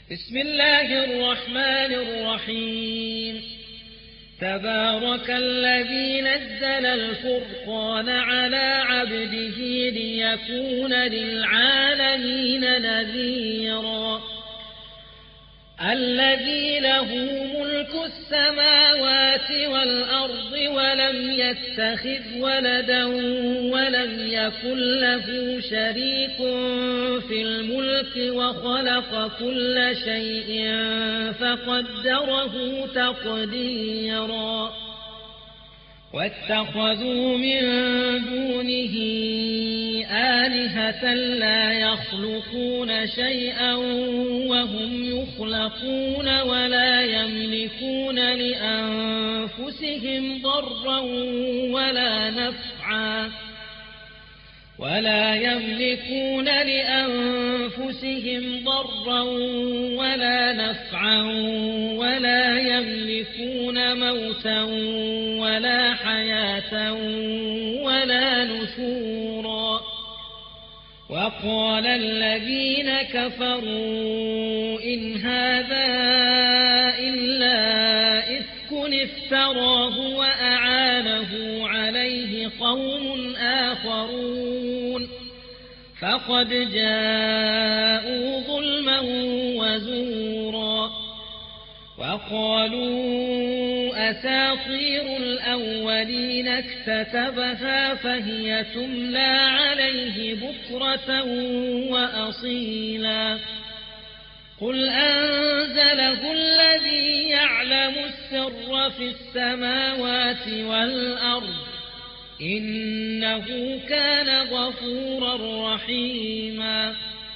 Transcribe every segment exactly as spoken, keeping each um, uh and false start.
بسم الله الرحمن الرحيم. تبارك الذي نزل الفرقان على عبده ليكون للعالمين نذيرا. الذي له ملك السماوات والأرض ولم يتخذ ولدا ولم يكن له شريك في الملك وخلق كل شيء فقدره تقديرا. واتخذوا من دونه آلهة لا يخلقون شيئا وهم يخلقون ولا يملكون لأنفسهم ضرا ولا نفعا ولا يملكون لأنفسهم ضرا ولا نفعا ولا يملكون موتا ولا حياة ولا نشورا. وقال الذين كفروا إن هذا إلا إفك افتراه وأعانه عليه قوم آخرون فقد جاءوا ظلما وزورا. وقالوا أساطير الأولين اكتتبها فهي تملى عليه بكرة وأصيلا. قل أنزله الذي يعلم السر في السماوات والأرض إنه كان غفورا رحيما.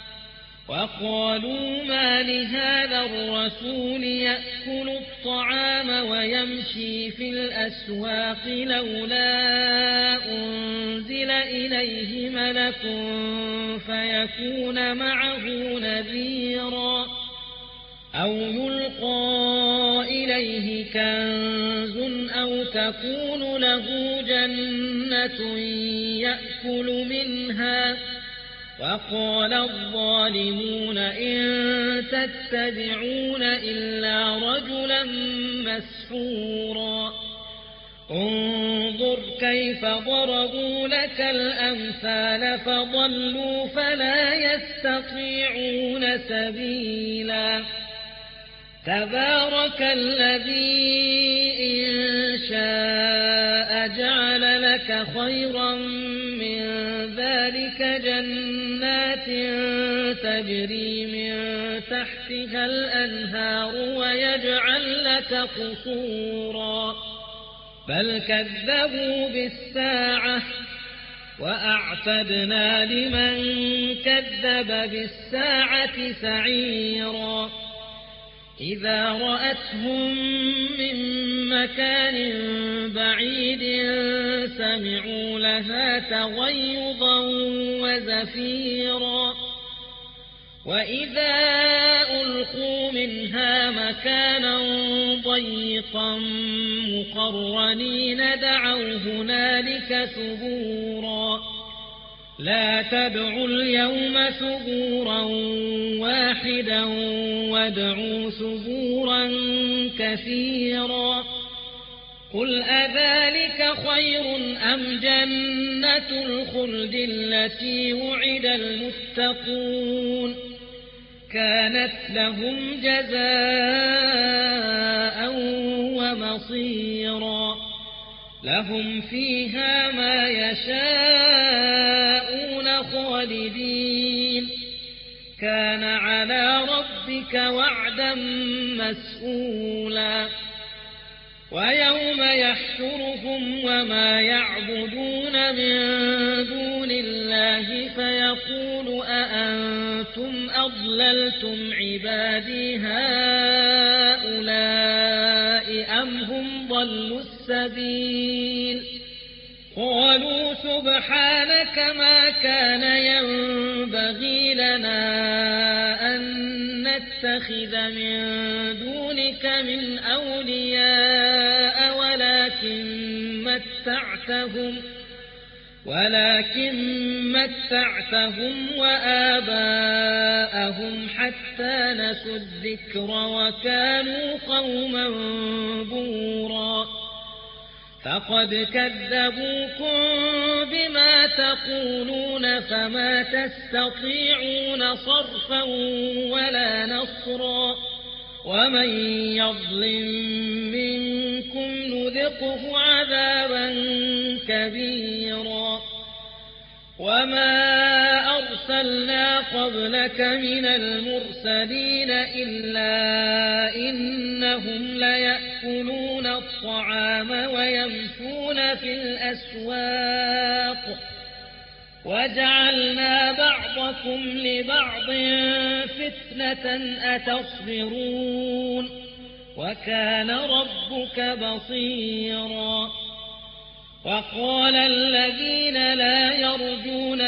وقالوا ما لهذا الرسول يأكل الطعام ويمشي في الأسواق لولا أنزل إليه ملك فيكون معه نذيرا أو يلقى إليه كنز أو تكون له جنة يأكل منها. وقال الظالمون إن تتبعون إلا رجلا مسحورا. انظر كيف ضربوا لك الأمثال فضلوا فلا يستطيعون سبيلا. تبارك الذي إن شاء جعل لك خيرا من ذلك جنات تجري من تحتها الأنهار ويجعل لك قصورا بل كذبوا بالساعة وأعتدنا لمن كذب بالساعة سعيرا. إذا رأتهم من مكان بعيد سمعوا لها تغيظا وزفيرا. وإذا ألقوا منها مكانا ضيقا مقرنين دعوا هنالك ثبورا. لا تدعوا اليوم ثبورا واحدا وادعوا ثبورا كثيرا. قل أذلك خير أم جنة الخلد التي وعد المتقون كانت لهم جزاء ومصيرا. لهم فيها ما يشاءون خالدين كان على ربك وعدا مسئولا. ويوم يحشرهم وما يعبدون من دون الله فيقول أأنتم أضللتم عبادي هؤلاء أم هم ضلوا السبيل. قالوا سبحانك ما كان ينبغي لنا أن نتخذ من دونك من أولياء ولكن متعتهم ولكن متعتهم وآباءهم حتى نسوا الذكر وكانوا قوما بورا فقد كذبوكم بما تقولون فما تستطيعون صرفا ولا نصرا ومن يظلم منكم نذقه عذابا كبيرا وما أرسلنا قبلك من المرسلين إلا إنهم ليأكلون الطعام ويمشون في الأسواق وجعلنا بعضكم لبعض فتنة أتصبرون وكان ربك بصيرا وقال الذين لا يرجون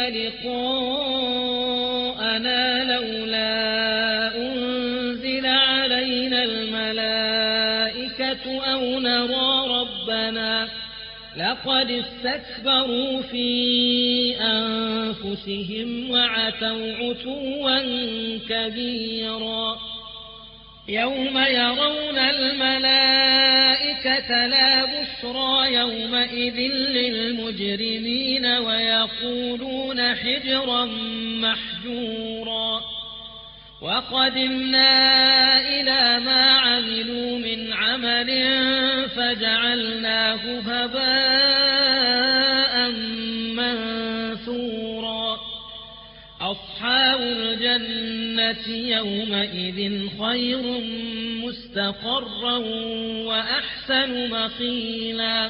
لقاءنا لولا أنزل علينا الملائكة أو نرى ربنا لقد استكبروا في أنفسهم وعتوا عتوا كبيرا يوم يرون الملائكة لا بشرى يومئذ للمجرمين ويقولون حجرا محجورا وقدمنا إلى ما عملوا من عمل فجعلناه هباء منثورا أصحاب الجنة يومئذ خير مستقرا وأحسن مقيلا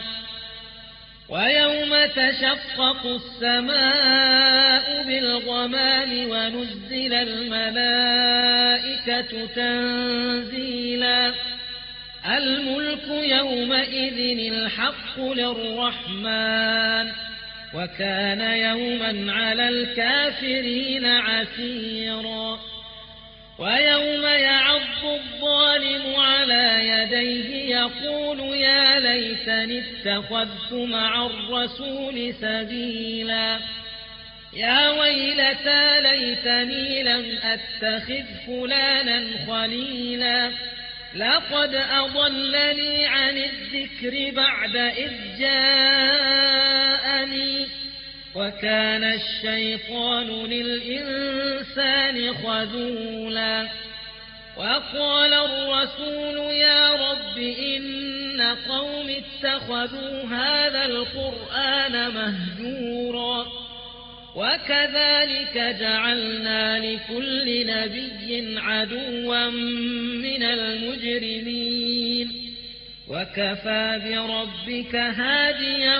ويوم تشقق السماء بالغمام ونزل الملائكة تنزيلا الملك يومئذ الحق للرحمن وكان يوما على الكافرين عسيرا ويوم يعض الظالم على يديه يقول يا ليتني اتخذت مع الرسول سبيلا يا ويلتى ليتني لم أتخذ فلانا خليلا لقد أضلني عن الذكر بعد إذ جاءني وكان الشيطان للإنسان خذولا وقال الرسول يا رب إن قوم اتخذوا هذا القرآن مهجورا وكذلك جعلنا لكل نبي عدوا من المجرمين وكفى بربك هاديا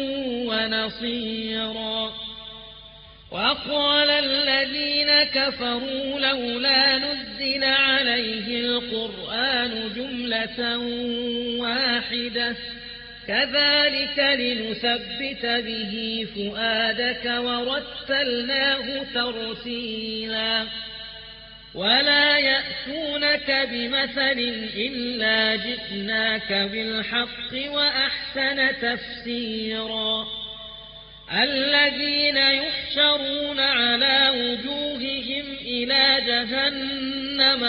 ونصيرا وقال الذين كفروا لولا نزل عليه القرآن جملة واحدة كذلك لنثبت به فؤادك ورتلناه ترتيلا ولا يأتونك بمثل إلا جئناك بالحق وأحسن تفسيرا الذين يحشرون على وجوههم إلى جهنم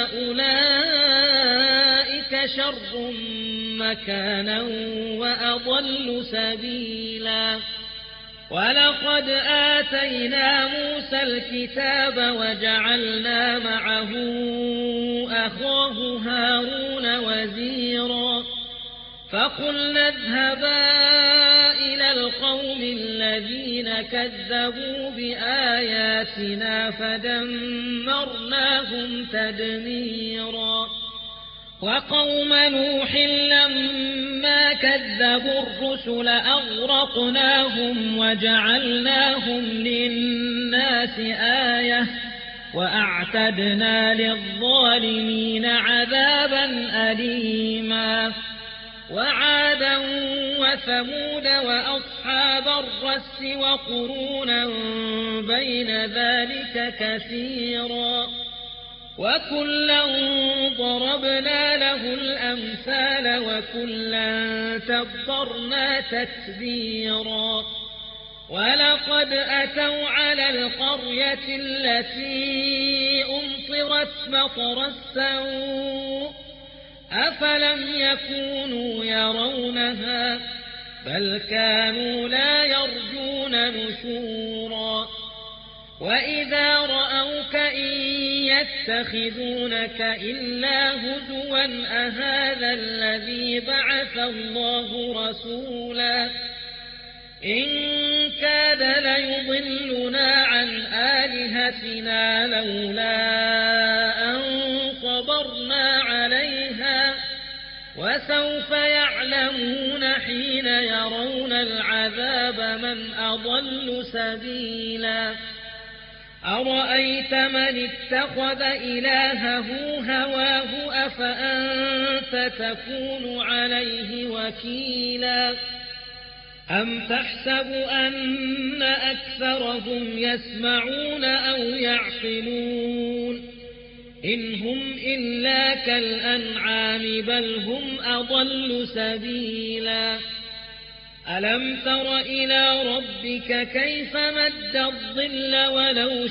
أولئك شر مكانا وأضل سبيلا ولقد آتينا موسى الكتاب وجعلنا معه أخاه هارون وزيرا فقلنا اذهبا إلى القوم الذين كذبوا بآياتنا فدمرناهم تدميرا وقوم نوح لما كذبوا الرسل أغرقناهم وجعلناهم للناس آية وأعتدنا للظالمين عذابا أليما وعادا وثمود وأصحاب الرس وقرونا بين ذلك كثيرا وكلا ضربنا له الأمثال وكلا تبرنا تتبيرا ولقد أتوا على القرية التي أمطرت مطر السوء أفلم يكونوا يرونها بل كانوا لا يرجون نشورا وإذا رأوك إن يتخذونك إلا هزوا أهذا الذي بعث الله رسولا إن كاد ليضلنا عن آلهتنا لولا أن صبرنا عليها وسوف يعلمون حين يرون العذاب من أضل سبيلا أرأيت من اتخذ إلهه هواه أفأنت تكون عليه وكيلا أم تحسب أن أكثرهم يسمعون أو يعقلون إن هم إلا كالأنعام بل هم أضل سبيلا ألم تر إلى ربك كيف مد الظل ولو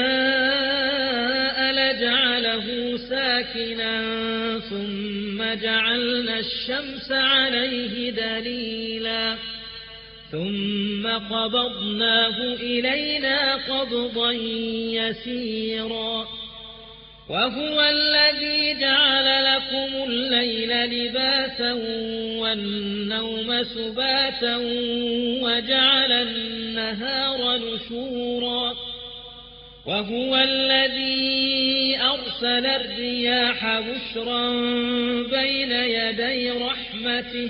شاء لجعله ساكنا ثم جعلنا الشمس عليه دليلا ثم قبضناه إلينا قبضا يسيرا وهو الذي جعل لكم الليل لباسا والنوم سباتا وجعل النهار نشورا وهو الذي أرسل الرياح بشرا بين يدي رحمته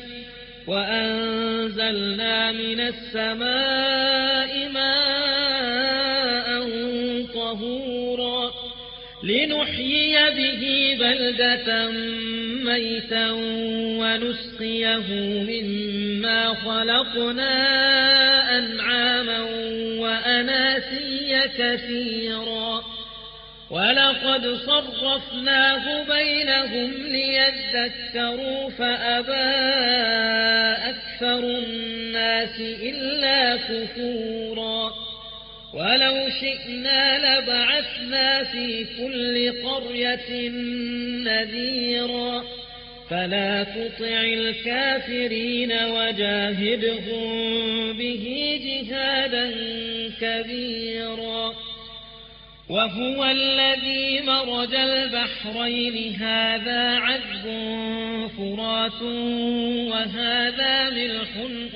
وأنزلنا من السماء ماء طهورا لنحيي به بلدة ميتا ونسقيه مما خلقنا أنعاما وأناسيا كثيرا ولقد صرفناه بينهم ليذكروا فأبى أكثر الناس إلا كفورا ولو شئنا لبعثنا في كل قرية نذيرا فلا تطع الكافرين وجاهدهم به جهادا كبيرا وهو الذي مرج البحرين هذا عذب فرات وهذا ملح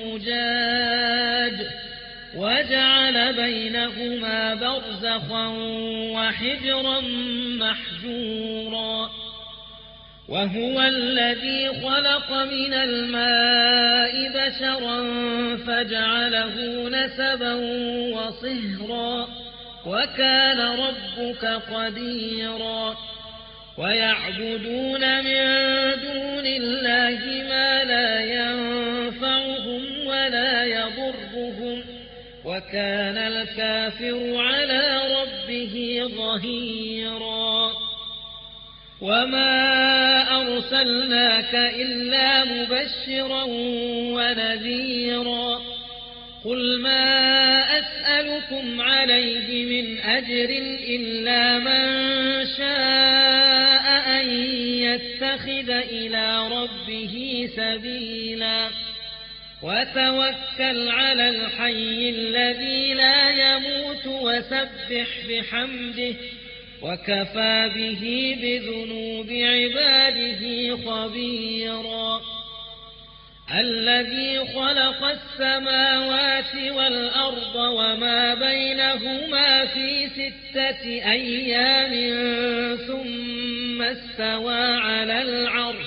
أجاج وجعل بينهما برزخا وحجرا محجورا وهو الذي خلق من الماء بشرا فجعله نسبا وصهرا وكان ربك قديرا ويعبدون من دون الله ما لا ينفعهم ولا يضرهم وكان الكافر على ربه ظهيرا وما أرسلناك إلا مبشرا ونذيرا قل ما أسألكم عليه من أجر إلا من شاء أن يتخذ إلى ربه سبيلا وتوكل على الحي الذي لا يموت وسبح بحمده وكفى به بذنوب عباده خبيرا الذي خلق السماوات والأرض وما بينهما في ستة أيام ثم استوى على العرش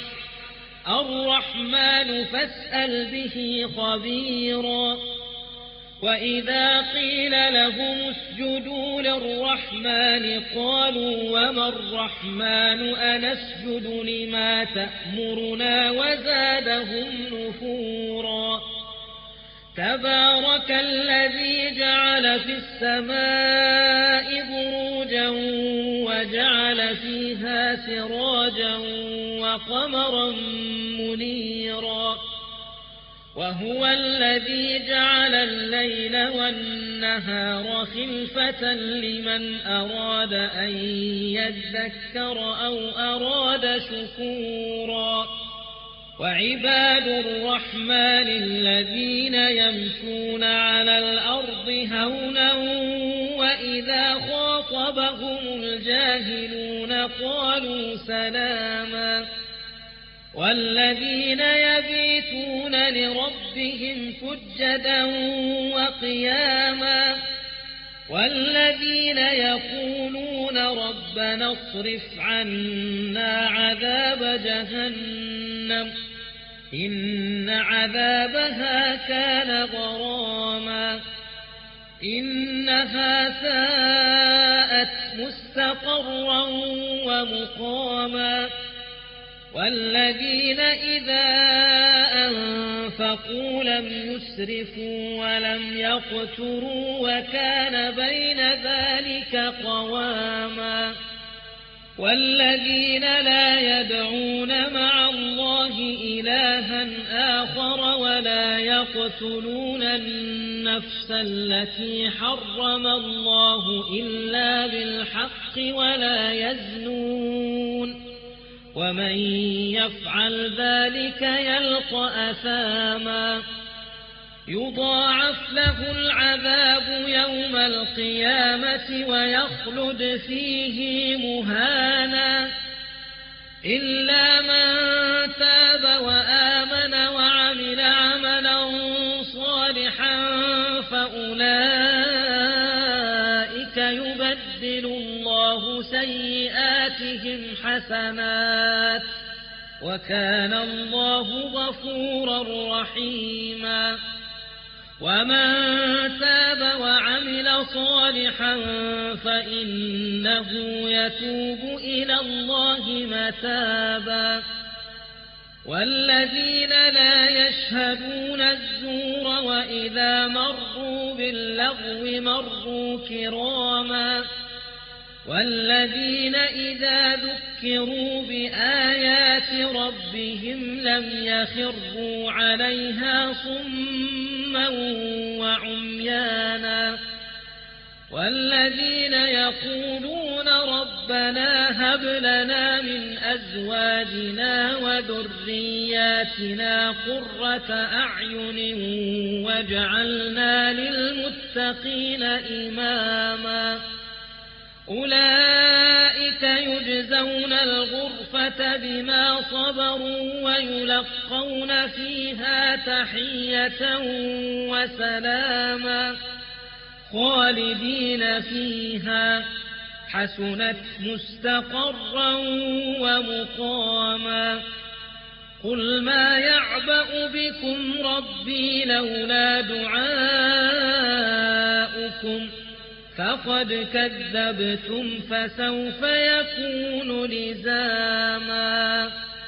الرحمن فاسأل به خبيرا وإذا قيل لهم اسجدوا للرحمن قالوا وما الرحمن أنسجد لما تأمرنا وزادهم نفورا تبارك الذي جعل في السماء بروجا وجعل فيها سراجا وقمرا منيرا وهو الذي جعل الليل والنهار خلفة لمن أراد أن يذكر أو أراد شكورا وعباد الرحمن الذين يمشون على الأرض هونا وإذا خاطبهم الجاهلون قالوا سلاما والذين يبيتون لربهم سجدا وقياما والذين يقولون ربنا اصرف عنا عذاب جهنم إن عذابها كان غراما إنها ساءت مستقرا ومقاما والذين إذا أنفقوا لم يسرفوا ولم يقتروا وكان بين ذلك قواما والذين لا يدعون مع الله إلها آخر ولا يقتلون النفس التي حرم الله إلا بالحق ولا يزنون ومن يفعل ذلك يلقى أثاما يضاعف له العذاب يوم القيامة ويخلد فيه مهانا إلا من تاب وآمن وعمل عملا صالحا فأولئك يبدل الله سيئاتهم حسنات وكان الله غفورا رحيما ومن تاب وعمل صالحا فإنه يتوب إلى الله متابا والذين لا يشهدون الزور وإذا مروا باللغو مروا كراما والذين إذا ذكروا بآيات ربهم لم يخروا عليها صما وعميانا والذين يقولون ربنا هب لنا من أزواجنا وذرياتنا قرة أعين واجعلنا للمتقين إماما أولئك يجزون الغرفة بما صبروا ويلقون فيها تحية وسلاما خالدين فيها حسنت مستقرا ومقاما قل ما يعبأ بكم ربي لولا دعاؤكم فقد كذبتم فسوف يكون لزاما